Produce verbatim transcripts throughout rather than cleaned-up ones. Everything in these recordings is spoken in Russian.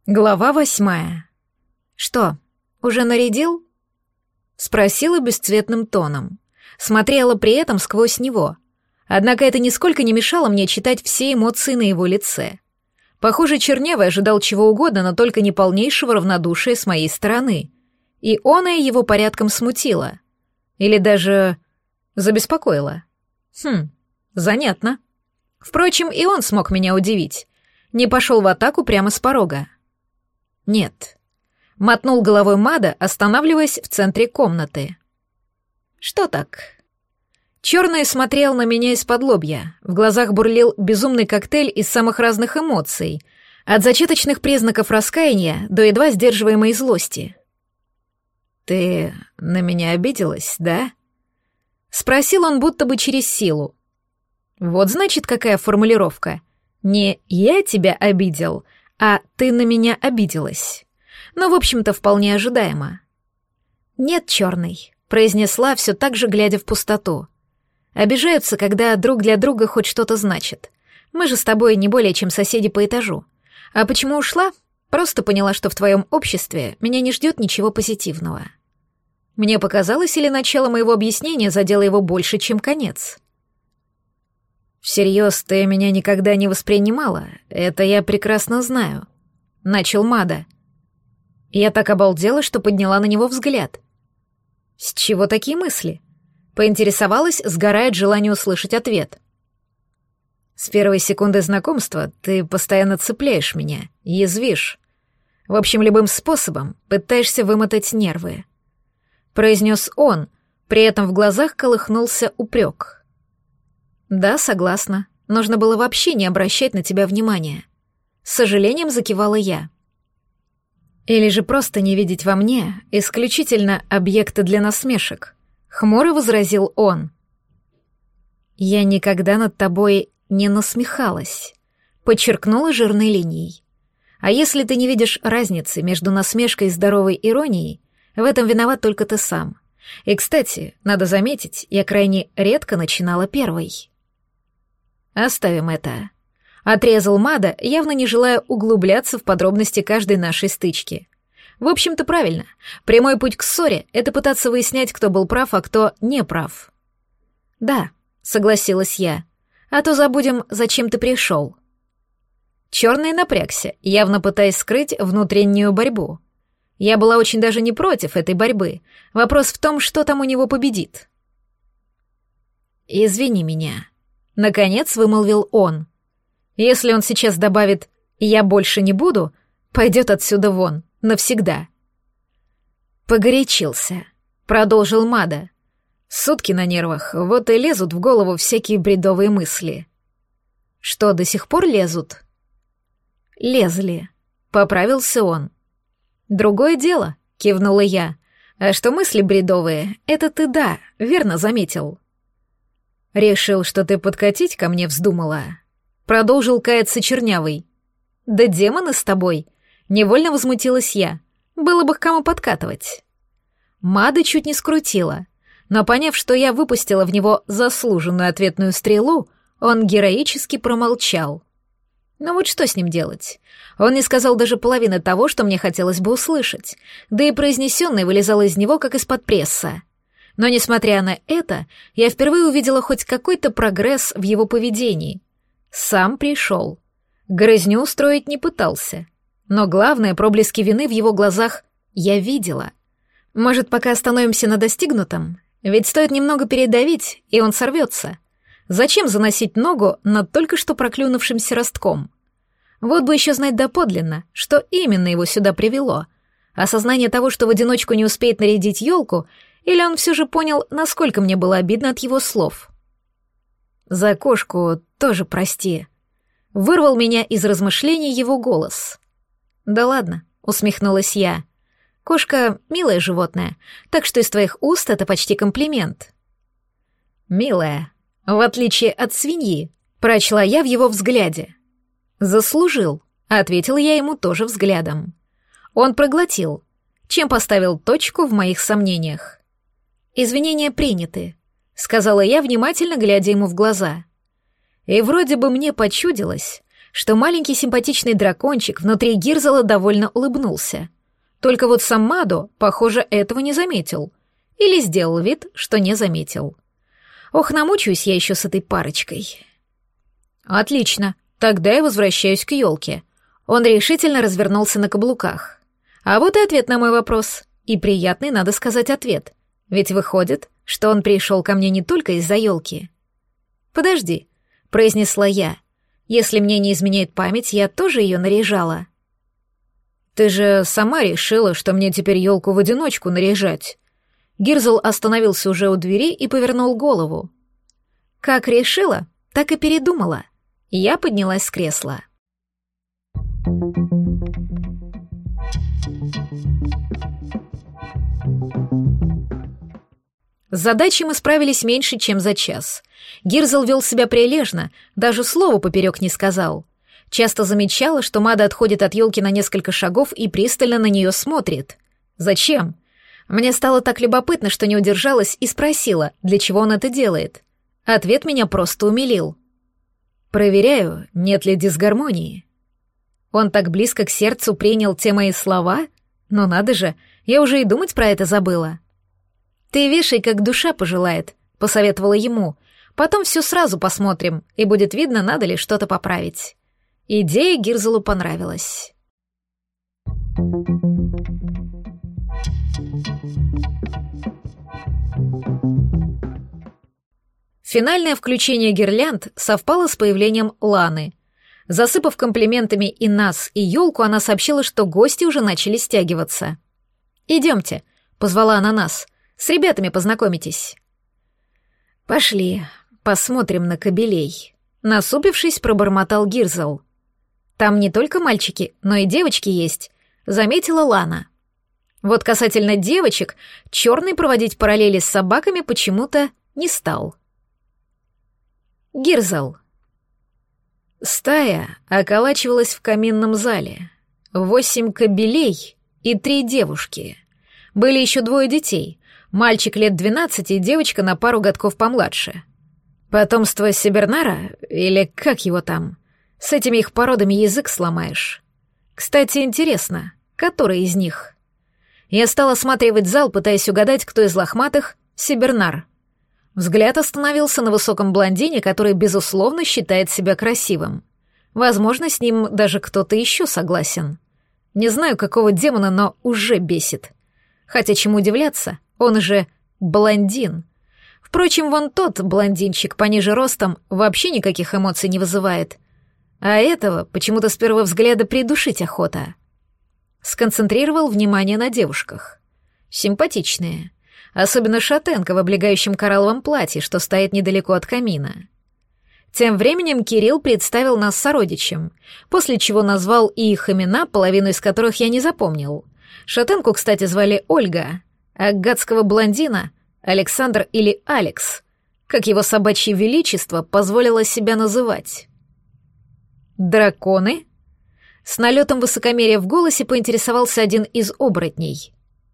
Глава восьмая. «Что, уже нарядил?» Спросила бесцветным тоном. Смотрела при этом сквозь него. Однако это нисколько не мешало мне читать все эмоции на его лице. Похоже, Чернявый ожидал чего угодно, но только не полнейшего равнодушия с моей стороны. И оное его порядком смутило. Или даже забеспокоило. Хм, занятно. Впрочем, и он смог меня удивить. Не пошел в атаку прямо с порога. «Нет», — мотнул головой Мада, останавливаясь в центре комнаты. «Что так?» Черный смотрел на меня из-под лобья. В глазах бурлил безумный коктейль из самых разных эмоций, от зачаточных признаков раскаяния до едва сдерживаемой злости. «Ты на меня обиделась, да?» — спросил он будто бы через силу. Вот значит, какая формулировка. Не «я тебя обидел», а «ты на меня обиделась». Но, в общем-то, вполне ожидаемо. «Нет, черный», — произнесла, все так же глядя в пустоту. «Обижаются, когда друг для друга хоть что-то значит. Мы же с тобой не более чем соседи по этажу. А почему ушла? Просто поняла, что в твоем обществе меня не ждет ничего позитивного». Мне показалось, или начало моего объяснения задело его больше, чем конец. «Всерьез ты меня никогда не воспринимала, это я прекрасно знаю», — начал Мада. Я так обалдела, что подняла на него взгляд. «С чего такие мысли?» — поинтересовалась, сгорая от желания услышать ответ. «С первой секунды знакомства ты постоянно цепляешь меня, язвишь. В общем, любым способом пытаешься вымотать нервы», — произнес он, при этом в глазах колыхнулся упрек. «Да, согласна. Нужно было вообще не обращать на тебя внимания». С сожалением закивала я. «Или же просто не видеть во мне исключительно объекты для насмешек», — хмуро возразил он. «Я никогда над тобой не насмехалась», — подчеркнула жирной линией. «А если ты не видишь разницы между насмешкой и здоровой иронией, в этом виноват только ты сам. И, кстати, надо заметить, я крайне редко начинала первой». «Оставим это», — отрезал Мада, явно не желая углубляться в подробности каждой нашей стычки. В общем-то, правильно. Прямой путь к ссоре — это пытаться выяснять, кто был прав, а кто не прав. «Да», — согласилась я, — «а то забудем, зачем ты пришел». Черный напрягся, явно пытаясь скрыть внутреннюю борьбу. Я была очень даже не против этой борьбы. Вопрос в том, что там у него победит. «Извини меня», — наконец вымолвил он. «Если он сейчас добавит «я больше не буду», пойдет отсюда вон, навсегда». «Погорячился», — продолжил Мада. «Сутки на нервах, вот и лезут в голову всякие бредовые мысли». «Что, до сих пор лезут?» «Лезли», — поправился он. «Другое дело», — кивнула я. «А что мысли бредовые, это ты, да, верно заметил». «Решил, что ты подкатить ко мне вздумала?» Продолжил каяться Чернявый. «Да демоны с тобой!» Невольно возмутилась я. «Было бы к кому подкатывать». Мада чуть не скрутила, но, поняв, что я выпустила в него заслуженную ответную стрелу, он героически промолчал. Но вот что с ним делать? Он не сказал даже половины того, что мне хотелось бы услышать, да и произнесенное вылезало из него, как из-под пресса. Но, несмотря на это, я впервые увидела хоть какой-то прогресс в его поведении. Сам пришел. Грызню устроить не пытался. Но главное, проблески вины в его глазах я видела. Может, пока остановимся на достигнутом? Ведь стоит немного передавить, и он сорвется. Зачем заносить ногу над только что проклюнувшимся ростком? Вот бы еще знать доподлинно, что именно его сюда привело. Осознание того, что в одиночку не успеет нарядить елку, или он все же понял, насколько мне было обидно от его слов. «За кошку тоже прости», — вырвал меня из размышлений его голос. «Да ладно», — усмехнулась я. «Кошка — милое животное, так что из твоих уст это почти комплимент». «Милая, в отличие от свиньи», — прочла я в его взгляде. «Заслужил», — ответила я ему тоже взглядом. Он проглотил, чем поставил точку в моих сомнениях. «Извинения приняты», — сказала я, внимательно глядя ему в глаза. И вроде бы мне почудилось, что маленький симпатичный дракончик внутри Гирзела довольно улыбнулся. Только вот сам Мадо, похоже, этого не заметил. Или сделал вид, что не заметил. Ох, намучаюсь я еще с этой парочкой. Отлично, тогда я возвращаюсь к елке. Он решительно развернулся на каблуках. А вот и ответ на мой вопрос. И приятный, надо сказать, ответ. Ведь выходит, что он пришел ко мне не только из-за елки. «Подожди», — произнесла я. «Если мне не изменяет память, я тоже ее наряжала». «Ты же сама решила, что мне теперь елку в одиночку наряжать». Гирзел остановился уже у двери и повернул голову. «Как решила, так и передумала». Я поднялась с кресла. С задачей мы справились меньше, чем за час. Гирзел вел себя прилежно, даже слова поперек не сказал. Часто замечала, что Мада отходит от елки на несколько шагов и пристально на нее смотрит. Зачем? Мне стало так любопытно, что не удержалась и спросила, для чего он это делает. Ответ меня просто умилил. «Проверяю, нет ли дисгармонии». Он так близко к сердцу принял те мои слова? Ну надо же, я уже и думать про это забыла. «Ты вешай, как душа пожелает», — посоветовала ему. «Потом все сразу посмотрим, и будет видно, надо ли что-то поправить». Идея Гирзелу понравилась. Финальное включение гирлянд совпало с появлением Ланы. Засыпав комплиментами и нас, и елку, она сообщила, что гости уже начали стягиваться. «Идемте», — позвала она нас, — «с ребятами познакомитесь». «Пошли, посмотрим на кобелей», — насупившись, пробормотал Гирзел. «Там не только мальчики, но и девочки есть», — заметила Лана. Вот касательно девочек, черный проводить параллели с собаками почему-то не стал. Гирзел. Стая околачивалась в каминном зале. Восемь кобелей и три девушки. Были еще двое детей. Мальчик лет двенадцати и девочка на пару годков помладше. Потомство Сибернара, или как его там, с этими их породами язык сломаешь. Кстати, интересно, который из них? Я стал осматривать зал, пытаясь угадать, кто из лохматых — Сибернар. Взгляд остановился на высоком блондине, который, безусловно, считает себя красивым. Возможно, с ним даже кто-то еще согласен. Не знаю, какого демона, но уже бесит. Хотя чему удивляться, он же блондин. Впрочем, вон тот блондинчик пониже ростом вообще никаких эмоций не вызывает. А этого почему-то с первого взгляда придушить охота. Сконцентрировал внимание на девушках. Симпатичные. Особенно шатенка в облегающем коралловом платье, что стоит недалеко от камина. Тем временем Кирилл представил нас сородичам, после чего назвал и их имена, половину из которых я не запомнил. Шатенку, кстати, звали Ольга, а гадского блондина — Александр или Алекс, как его собачье величество позволило себя называть. «Драконы?» С налетом высокомерия в голосе поинтересовался один из оборотней.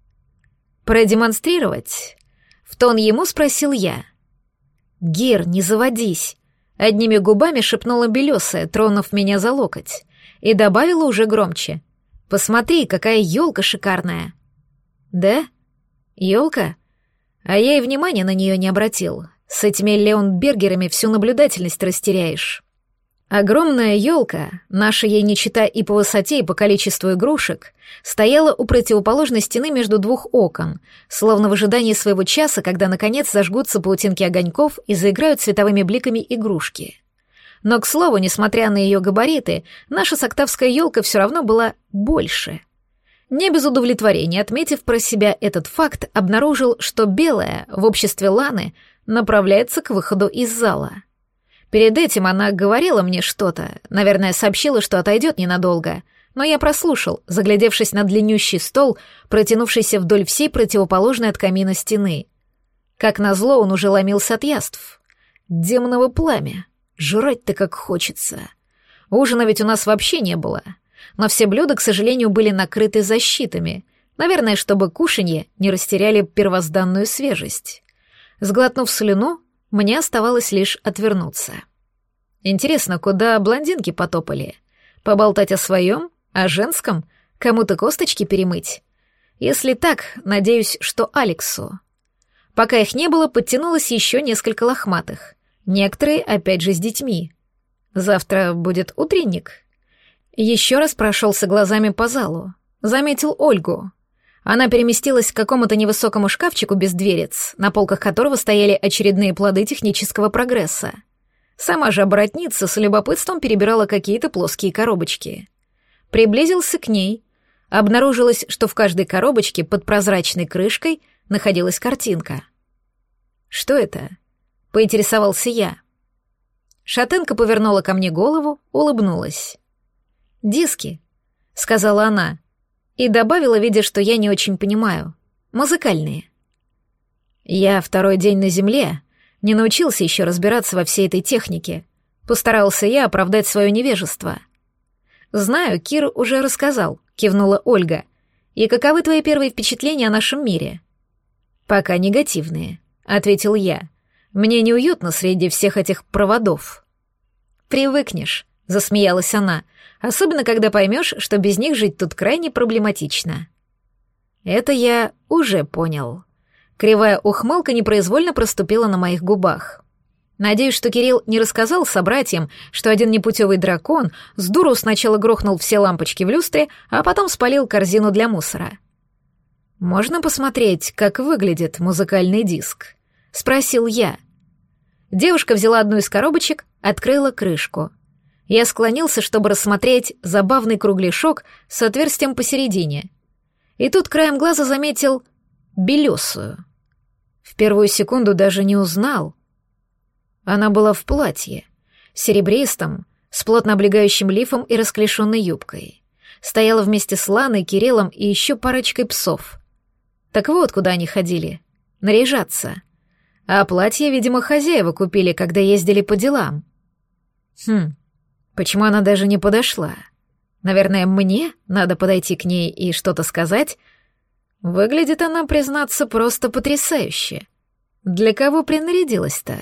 «Продемонстрировать?» — в тон ему спросил я. «Гир, не заводись!» — одними губами шепнула белесая, тронув меня за локоть, и добавила уже громче. «Посмотри, какая елка шикарная!» «Да? Елка? А я и внимания на нее не обратил. С этими леонбергерами всю наблюдательность растеряешь». Огромная елка, наша ей не чита и по высоте, и по количеству игрушек, стояла у противоположной стены между двух окон, словно в ожидании своего часа, когда, наконец, зажгутся паутинки огоньков и заиграют световыми бликами игрушки. Но, к слову, несмотря на ее габариты, наша соктавская елка все равно была больше. Не без удовлетворения, отметив про себя этот факт, обнаружил, что белая в обществе Ланы направляется к выходу из зала. Перед этим она говорила мне что-то, наверное, сообщила, что отойдет ненадолго, но я прослушал, заглядевшись на длиннющий стол, протянувшийся вдоль всей противоположной от камина стены. Как назло, он уже ломился от яств. Демоново пламя. Жрать-то как хочется. Ужина ведь у нас вообще не было. Но все блюда, к сожалению, были накрыты защитами, наверное, чтобы кушанье не растеряли первозданную свежесть. Сглотнув слюну, мне оставалось лишь отвернуться. Интересно, куда блондинки потопали? Поболтать о своем? О женском? Кому-то косточки перемыть? Если так, надеюсь, что Алексу. Пока их не было, подтянулось еще несколько лохматых. Некоторые, опять же, с детьми. Завтра будет утренник. Еще раз прошелся глазами по залу. Заметил Ольгу. Она переместилась к какому-то невысокому шкафчику без дверец, на полках которого стояли очередные плоды технического прогресса. Сама же оборотница с любопытством перебирала какие-то плоские коробочки. Приблизился к ней. Обнаружилось, что в каждой коробочке под прозрачной крышкой находилась картинка. «Что это?» — поинтересовался я. Шатенка повернула ко мне голову, улыбнулась. «Диски», — сказала она, и добавила, видя, что я не очень понимаю. «Музыкальные». Я второй день на земле, не научился еще разбираться во всей этой технике. Постарался я оправдать свое невежество. «Знаю, Кир уже рассказал», — кивнула Ольга. «И каковы твои первые впечатления о нашем мире?» «Пока негативные», — ответил я. «Мне неуютно среди всех этих проводов». «Привыкнешь», — засмеялась она, «особенно когда поймешь, что без них жить тут крайне проблематично». «Это я уже понял». Кривая ухмылка непроизвольно проступила на моих губах. Надеюсь, что Кирилл не рассказал собратьям, что один непутевый дракон с дуру сначала грохнул все лампочки в люстре, а потом спалил корзину для мусора. «Можно посмотреть, как выглядит музыкальный диск?» — спросил я. Девушка взяла одну из коробочек, открыла крышку. Я склонился, чтобы рассмотреть забавный кругляшок с отверстием посередине. И тут краем глаза заметил белесую. В первую секунду даже не узнал. Она была в платье, серебристом, с плотно облегающим лифом и расклешенной юбкой. Стояла вместе с Ланой, Кириллом и еще парочкой псов. Так вот, куда они ходили. Наряжаться. А платье, видимо, хозяева купили, когда ездили по делам. Хм, почему она даже не подошла? Наверное, мне надо подойти к ней и что-то сказать? Выглядит она, признаться, просто потрясающе. Для кого принарядилась-то?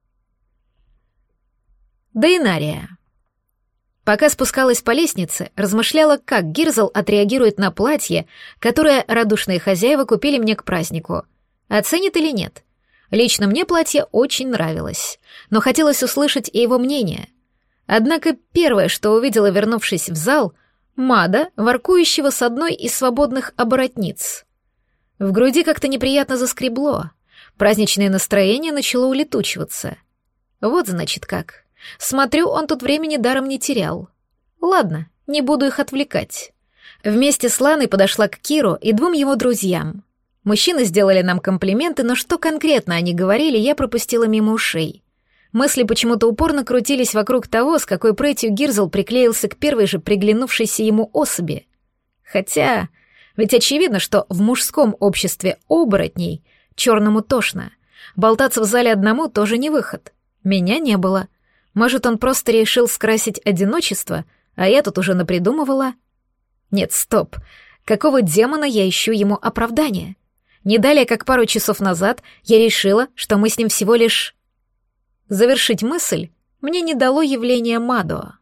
Дейнария. Пока спускалась по лестнице, размышляла, как Гирзл отреагирует на платье, которое радушные хозяева купили мне к празднику. Оценит или нет? Лично мне платье очень нравилось, но хотелось услышать и его мнение. Однако первое, что увидела, вернувшись в зал, Мада, воркующего с одной из свободных оборотниц. В груди как-то неприятно заскребло. Праздничное настроение начало улетучиваться. Вот значит как. Смотрю, он тут времени даром не терял. Ладно, не буду их отвлекать. Вместе с Ланой подошла к Киру и двум его друзьям. Мужчины сделали нам комплименты, но что конкретно они говорили, я пропустила мимо ушей. Мысли почему-то упорно крутились вокруг того, с какой прытью Гирзл приклеился к первой же приглянувшейся ему особи. Хотя, ведь очевидно, что в мужском обществе оборотней черному тошно. Болтаться в зале одному тоже не выход. Меня не было. Может, он просто решил скрасить одиночество, а я тут уже напридумывала? Нет, стоп. Какого демона я ищу ему оправдание? Не далее, как пару часов назад, я решила, что мы с ним всего лишь... Завершить мысль мне не дало явление Мадо.